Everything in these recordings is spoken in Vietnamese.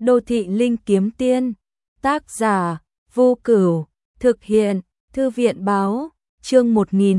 Đô thị linh kiếm tiên, tác giả, Vô Cửu, thực hiện, Thư viện báo, chương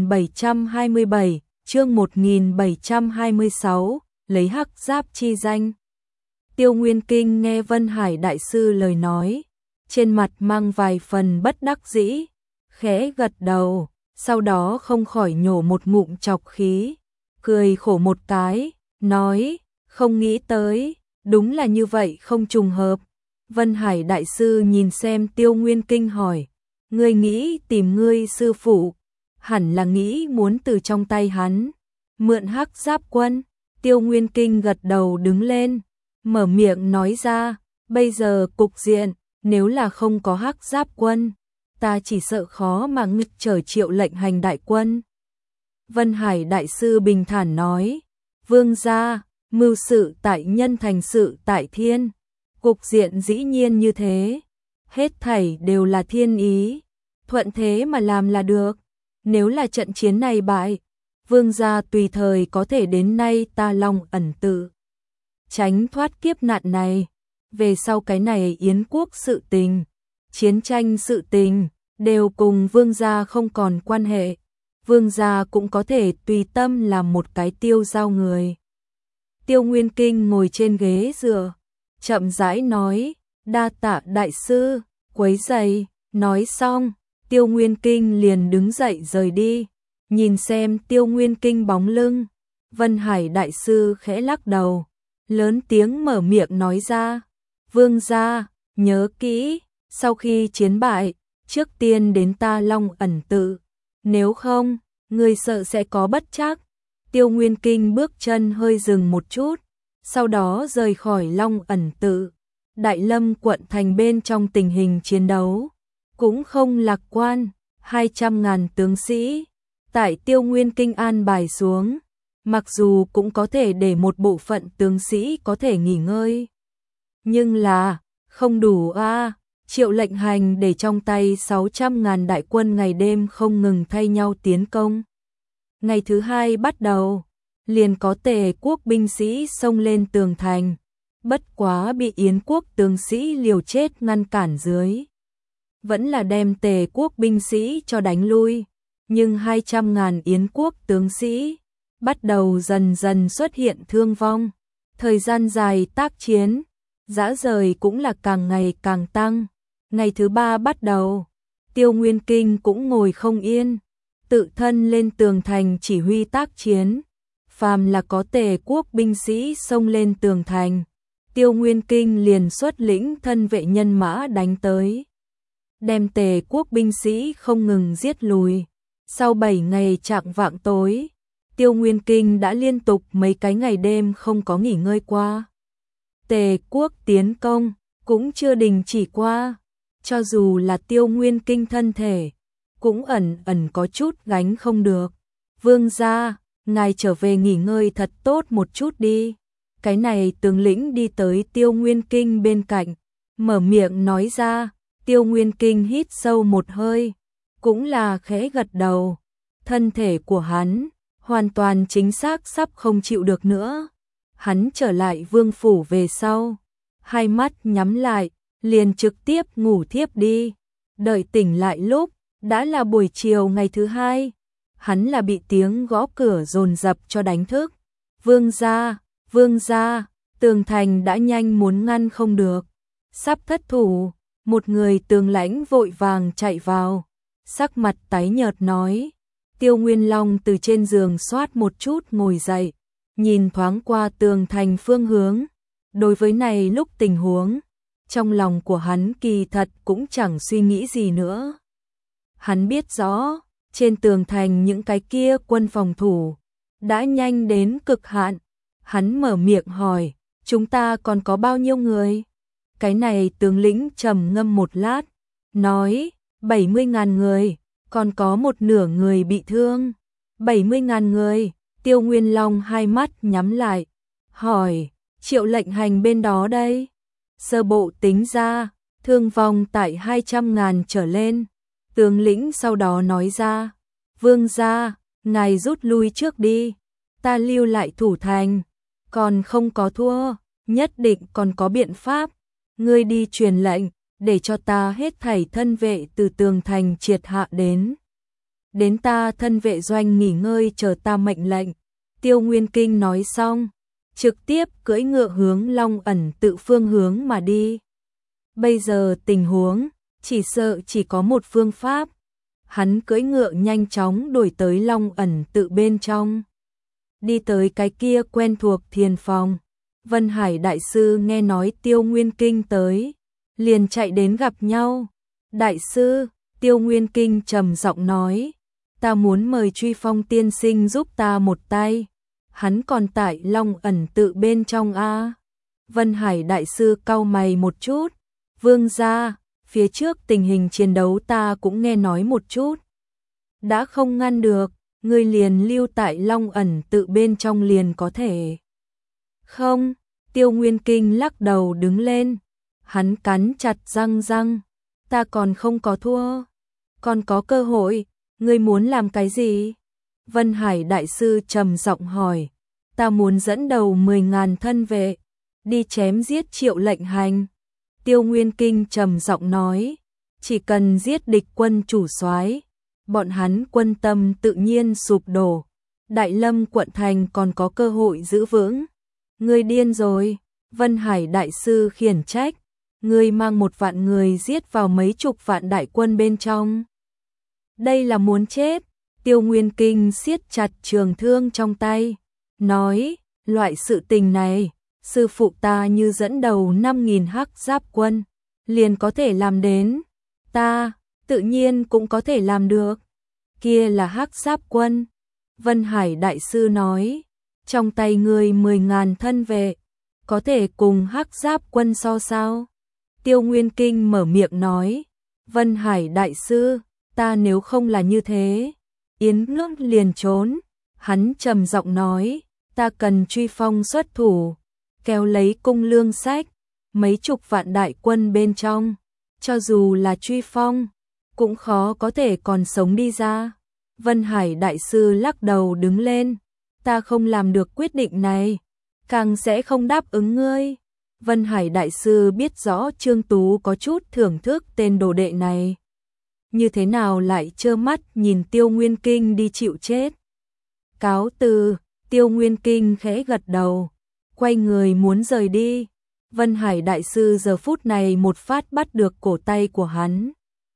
1727, chương 1726, lấy hắc giáp chi danh. Tiêu Nguyên Kinh nghe Vân Hải Đại Sư lời nói, trên mặt mang vài phần bất đắc dĩ, khẽ gật đầu, sau đó không khỏi nhổ một ngụm trọc khí, cười khổ một cái, nói, không nghĩ tới, đúng là như vậy không trùng hợp. Vân Hải Đại Sư nhìn xem Tiêu Nguyên Kinh hỏi, ngươi nghĩ tìm ngươi sư phụ, hẳn là nghĩ muốn từ trong tay hắn mượn hắc giáp quân. Tiêu Nguyên Kinh gật đầu đứng lên, mở miệng nói ra, bây giờ cục diện, nếu là không có hắc giáp quân, ta chỉ sợ khó mà nghịch trở Triệu Lệnh Hành đại quân. Vân Hải Đại Sư bình thản nói, vương gia, mưu sự tại nhân thành sự tại thiên, cục diện dĩ nhiên như thế, hết thảy đều là thiên ý, thuận thế mà làm là được, nếu là trận chiến này bại, vương gia tùy thời có thể đến nay ta Long Ẩn tự tránh thoát kiếp nạn này, về sau cái này Yến quốc sự tình, chiến tranh sự tình, đều cùng vương gia không còn quan hệ, vương gia cũng có thể tùy tâm làm một cái tiêu giao người. Tiêu Nguyên Kinh ngồi trên ghế dựa, chậm rãi nói, đa tạ đại sư, quấy rầy. Nói xong, Tiêu Nguyên Kinh liền đứng dậy rời đi, nhìn xem Tiêu Nguyên Kinh bóng lưng, Vân Hải Đại Sư khẽ lắc đầu, lớn tiếng mở miệng nói ra, vương gia, nhớ kỹ, sau khi chiến bại, trước tiên đến ta Long Ẩn tự, nếu không, người sợ sẽ có bất trắc. Tiêu Nguyên Kinh bước chân hơi dừng một chút, sau đó rời khỏi Long Ẩn tự. Đại Lâm quận thành bên trong tình hình chiến đấu cũng không lạc quan, 200.000 tướng sĩ tại Tiêu Nguyên Kinh an bài xuống, mặc dù cũng có thể để một bộ phận tướng sĩ có thể nghỉ ngơi, nhưng là không đủ a. Triệu Lệnh Hành để trong tay 600.000 đại quân ngày đêm không ngừng thay nhau tiến công. Ngày thứ hai bắt đầu, liền có Tề quốc binh sĩ xông lên tường thành, bất quá bị Yến quốc tướng sĩ liều chết ngăn cản dưới. Vẫn là đem Tề quốc binh sĩ cho đánh lui, nhưng 200.000 Yến quốc tướng sĩ bắt đầu dần dần xuất hiện thương vong. Thời gian dài tác chiến, dã rời cũng là càng ngày càng tăng. Ngày thứ ba bắt đầu, Tiêu Nguyên Kinh cũng ngồi không yên, tự thân lên tường thành chỉ huy tác chiến. Phàm là có Tề quốc binh sĩ xông lên tường thành, Tiêu Nguyên Kinh liền xuất lĩnh thân vệ nhân mã đánh tới, đem Tề quốc binh sĩ không ngừng giết lùi. Sau 7 ngày chạng vạng tối, Tiêu Nguyên Kinh đã liên tục mấy cái ngày đêm không có nghỉ ngơi qua. Tề quốc tiến công cũng chưa đình chỉ qua, cho dù là Tiêu Nguyên Kinh thân thể cũng ẩn ẩn có chút gánh không được. Vương gia, ngài trở về nghỉ ngơi thật tốt một chút đi. Cái này tướng lĩnh đi tới Tiêu Nguyên Kinh bên cạnh, mở miệng nói ra. Tiêu Nguyên Kinh hít sâu một hơi, cũng là khẽ gật đầu. Thân thể của hắn hoàn toàn chính xác sắp không chịu được nữa. Hắn trở lại vương phủ về sau, hai mắt nhắm lại, liền trực tiếp ngủ thiếp đi. Đợi tỉnh lại lúc đã là buổi chiều ngày thứ hai, hắn là bị tiếng gõ cửa dồn dập cho đánh thức. Vương gia, tường thành đã nhanh muốn ngăn không được, sắp thất thủ. Một người tướng lãnh vội vàng chạy vào, sắc mặt tái nhợt nói. Tiêu Nguyên Long từ trên giường xoát một chút ngồi dậy, nhìn thoáng qua tường thành phương hướng. Đối với này lúc tình huống, trong lòng của hắn kỳ thật cũng chẳng suy nghĩ gì nữa. Hắn biết rõ, trên tường thành những cái kia quân phòng thủ đã nhanh đến cực hạn. Hắn mở miệng hỏi, chúng ta còn có bao nhiêu người? Cái này tướng lĩnh trầm ngâm một lát, nói, 70.000 người, còn có một nửa người bị thương. 70.000 người. Tiêu Nguyên Long hai mắt nhắm lại, hỏi, Triệu Lệnh Hành bên đó đây? Sơ bộ tính ra, thương vong tại 200.000 trở lên. Tướng lĩnh sau đó nói ra, vương gia, ngài rút lui trước đi, ta lưu lại thủ thành, còn không có thua, nhất định còn có biện pháp. ngươi đi truyền lệnh, để cho ta hết thảy thân vệ từ tường thành triệt hạ đến ta thân vệ doanh nghỉ ngơi chờ ta mệnh lệnh. Tiêu Nguyên Kinh nói xong, trực tiếp cưỡi ngựa hướng Long Ẩn tự phương hướng mà đi. Bây giờ tình huống, chỉ sợ chỉ có một phương pháp. Hắn cưỡi ngựa nhanh chóng đuổi tới Long Ẩn tự bên trong. Đi tới cái kia quen thuộc thiền phòng. Vân Hải Đại Sư nghe nói Tiêu Nguyên Kinh tới, liền chạy đến gặp nhau. Đại sư, Tiêu Nguyên Kinh trầm giọng nói, ta muốn mời Truy Phong tiên sinh giúp ta một tay. Hắn còn tại Long Ẩn tự bên trong a. Vân Hải Đại Sư cau mày một chút, vương gia, phía trước tình hình chiến đấu ta cũng nghe nói một chút. Đã không ngăn được, ngươi liền lưu tại Long Ẩn tự bên trong liền có thể. Không, Tiêu Nguyên Kinh lắc đầu đứng lên, hắn cắn chặt răng, ta còn không có thua, còn có cơ hội, ngươi muốn làm cái gì? Vân Hải Đại Sư trầm giọng hỏi, ta muốn dẫn đầu 10.000 thân vệ, đi chém giết Triệu Lệnh Hành. Tiêu Nguyên Kinh trầm giọng nói, chỉ cần giết địch quân chủ soái, bọn hắn quân tâm tự nhiên sụp đổ, Đại Lâm quận thành còn có cơ hội giữ vững. Ngươi điên rồi, Vân Hải Đại Sư khiển trách, ngươi mang 1 vạn người giết vào mấy chục vạn đại quân bên trong. Đây là muốn chết. Tiêu Nguyên Kinh siết chặt trường thương trong tay, nói, loại sự tình này, sư phụ ta như dẫn đầu 5.000 hắc giáp quân, liền có thể làm đến, ta, tự nhiên cũng có thể làm được. Kia là hắc giáp quân. Vân Hải Đại Sư nói, trong tay ngươi 10.000 thân vệ, có thể cùng hắc giáp quân so sao? Tiêu Nguyên Kinh mở miệng nói, Vân Hải Đại Sư, ta nếu không là như thế, Yến Nước liền trốn. Hắn trầm giọng nói, ta cần Truy Phong xuất thủ, kéo lấy cung lương sách, mấy chục vạn đại quân bên trong, cho dù là Truy Phong, cũng khó có thể còn sống đi ra. Vân Hải Đại Sư lắc đầu đứng lên, ta không làm được quyết định này, càng sẽ không đáp ứng ngươi. Vân Hải Đại Sư biết rõ Trương Tú có chút thưởng thức tên đồ đệ này, như thế nào lại trơ mắt nhìn Tiêu Nguyên Kinh đi chịu chết. Cáo từ, Tiêu Nguyên Kinh khẽ gật đầu, quay người muốn rời đi. Vân Hải Đại Sư giờ phút này một phát bắt được cổ tay của hắn,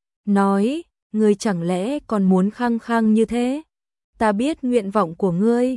nói, ngươi chẳng lẽ còn muốn khăng khăng như thế? Ta biết nguyện vọng của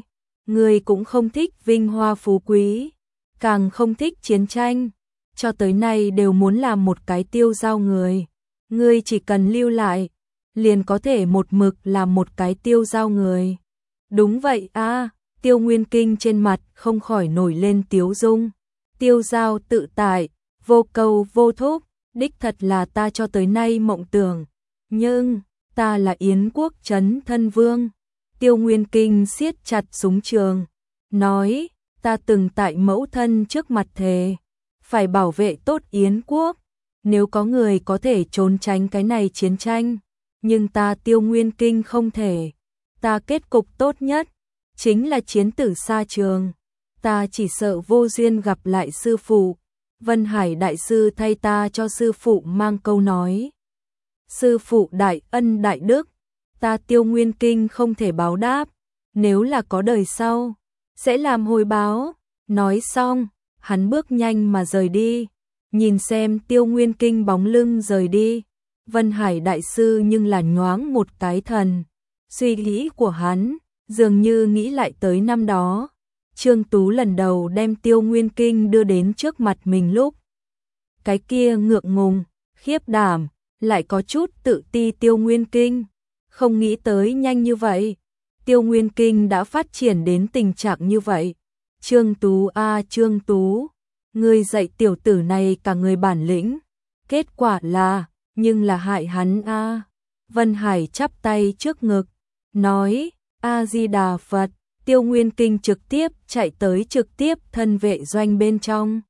ngươi cũng không thích vinh hoa phú quý, càng không thích chiến tranh, cho tới nay đều muốn làm một cái tiêu dao người. Ngươi chỉ cần lưu lại, liền có thể một mực làm một cái tiêu dao người. Đúng vậy a. Tiêu Nguyên Kinh trên mặt không khỏi nổi lên tiếu dung. Tiêu dao tự tại, vô cầu vô thúc, đích thật là ta cho tới nay mộng tưởng. Nhưng, ta là Yến quốc trấn thân vương. Tiêu Nguyên Kinh siết chặt súng trường, nói, ta từng tại mẫu thân trước mặt thề, phải bảo vệ tốt Yến quốc. Nếu có người có thể trốn tránh cái này chiến tranh, nhưng ta Tiêu Nguyên Kinh không thể. Ta kết cục tốt nhất chính là chiến tử xa trường. Ta chỉ sợ vô duyên gặp lại sư phụ. Vân Hải Đại Sư thay ta cho sư phụ mang câu nói. Sư phụ đại ân đại đức, ta Tiêu Nguyên Kinh không thể báo đáp. Nếu là có đời sau, sẽ làm hồi báo. Nói xong, hắn bước nhanh mà rời đi. Nhìn xem Tiêu Nguyên Kinh bóng lưng rời đi, Vân Hải Đại Sư nhưng là nhoáng một cái thần. Suy nghĩ của hắn dường như nghĩ lại tới năm đó, Trương Tú lần đầu đem Tiêu Nguyên Kinh đưa đến trước mặt mình lúc. Cái kia ngượng ngùng, khiếp đảm, lại có chút tự ti Tiêu Nguyên Kinh. Không nghĩ tới nhanh như vậy, Tiêu Nguyên Kinh đã phát triển đến tình trạng như vậy. Trương Tú a Trương Tú, ngươi dạy tiểu tử này cả người bản lĩnh, kết quả là, nhưng là hại hắn a. Vân Hải chắp tay trước ngực, nói, A-di-đà Phật. Tiêu Nguyên Kinh trực tiếp chạy tới trực tiếp thân vệ doanh bên trong.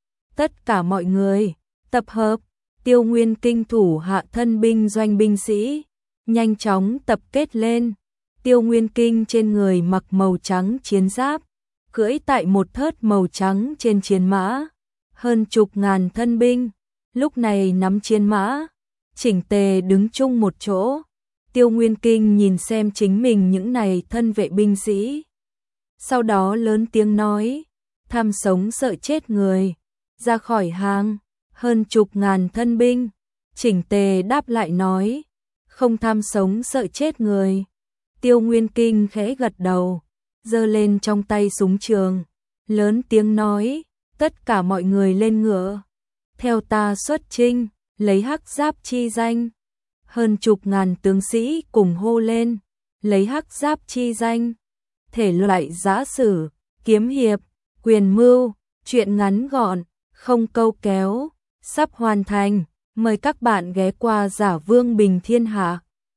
Tất cả mọi người, tập hợp, Tiêu Nguyên Kinh thủ hạ thân binh doanh binh sĩ, nhanh chóng tập kết lên. Tiêu Nguyên Kinh trên người mặc màu trắng chiến giáp, cưỡi tại một thớt màu trắng trên chiến mã. hơn chục ngàn thân binh, lúc này nắm chiến mã, chỉnh tề đứng chung một chỗ. Tiêu Nguyên Kinh nhìn xem chính mình những này thân vệ binh sĩ. Sau đó lớn tiếng nói, tham sống sợ chết người, ra khỏi hàng, hơn chục ngàn thân binh, chỉnh tề đáp lại nói, không tham sống sợ chết người. Tiêu Nguyên Kinh khẽ gật đầu, giơ lên trong tay súng trường, lớn tiếng nói, tất cả mọi người lên ngựa, theo ta xuất chinh, lấy hắc giáp chi danh. Hơn chục ngàn tướng sĩ cùng hô lên, lấy hắc giáp chi danh. Thể loại giã sử, kiếm hiệp, quyền mưu, truyện ngắn gọn, không câu kéo, sắp hoàn thành. Mời các bạn ghé qua Giả Vương Bình Thiên Hạ.